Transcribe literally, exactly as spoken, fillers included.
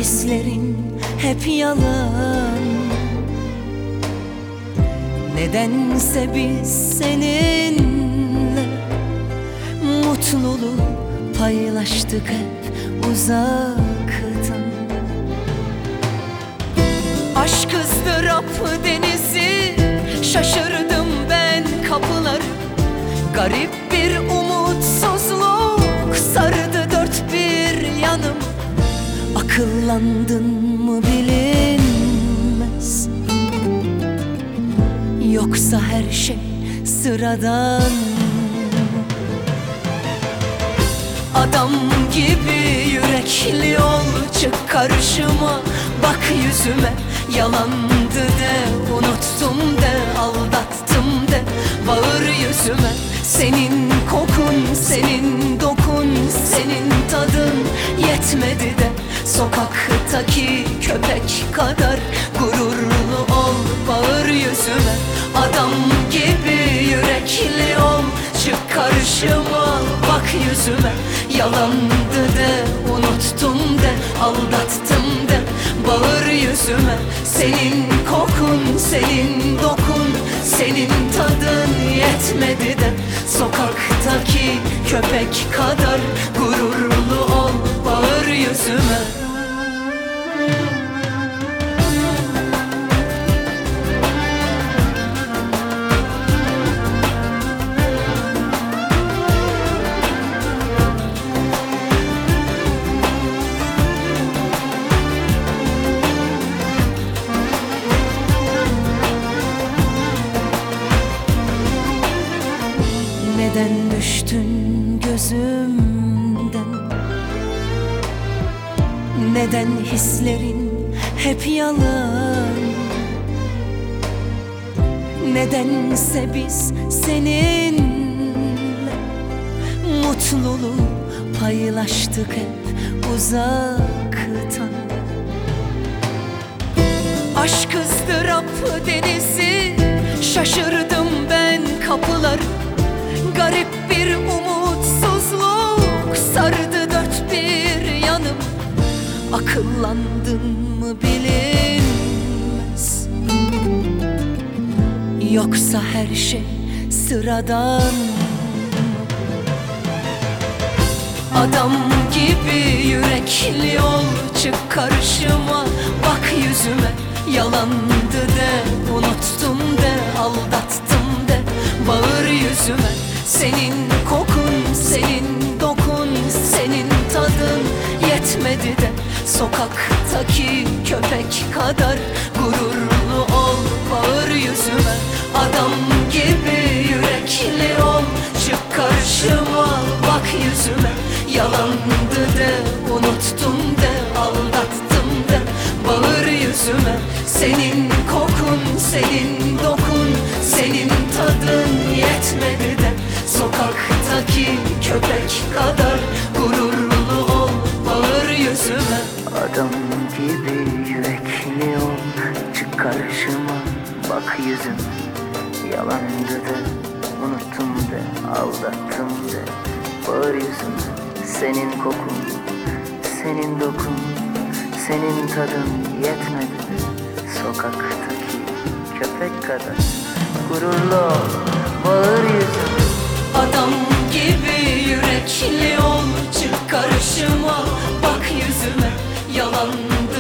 hislerin hep yalan. Nedense biz seninle mutluluğu paylaştık hep uzaktan. Aşk ızdırap denizi, şaşırdım ben kapıları. Garip bir umutsuzluk sardı dört bir yanım. Akıllandın mı bilinmez, yoksa her şey sıradan. Adam gibi yürekli ol, çık karşıma, bak yüzüme. Yalandı de, unuttum de, aldattım de, bağır yüzüme. Senin kokun, senin dokun, senin tadın yetmedi de, sokaktaki köpek kadar gururlu ol, bağır yüzüme. Adam gibi yürekli ol, çık karşıma, bak yüzüme. Yalandı de, unuttum de, aldattım de, bağır yüzüme. Senin kokun, senin dokun, senin tadın yetmedi de, sokaktaki köpek kadar gururlu ol, bağır yüzüme. Neden düştün gözümden? Neden hislerin hep yalan? Nedense biz seninle mutluluğu paylaştık hep uzaktan. Aşk ızdırap denizi, şaşırdım ben kapıları. Garip bir umutsuzluk sardı dört bir yanım. Akıllandın mı bilinmez, yoksa her şey sıradan. Adam gibi yürekli ol, çık karşıma, bak yüzüme. Yalandı de, unuttum de, aldattım de, bağır yüzüme. Senin kokun, senin dokun, senin tadın yetmedi de, sokaktaki köpek kadar gururlu ol, bağır yüzüme. Adam gibi yürekli ol, çık karşıma, bak yüzüme. Yalandı de, unuttum de, aldattım de, bağır yüzüme. Senin kokun, senin dokun, senin tadın yetmedi de, sokaktaki köpek kadar gururlu ol, bağır yüzüme. Adam gibi yürekli ol, çık karşıma, bak yüzüme. Yalandı de, unuttum de, aldattım de, bağır yüzüme. Senin kokun, senin dokun, senin tadın yetmedi de, sokaktaki köpek kadar gururlu ol, bağır yüzüme. Adam gibi yürekli ol, çık karşıma, bak yüzüme. Yalan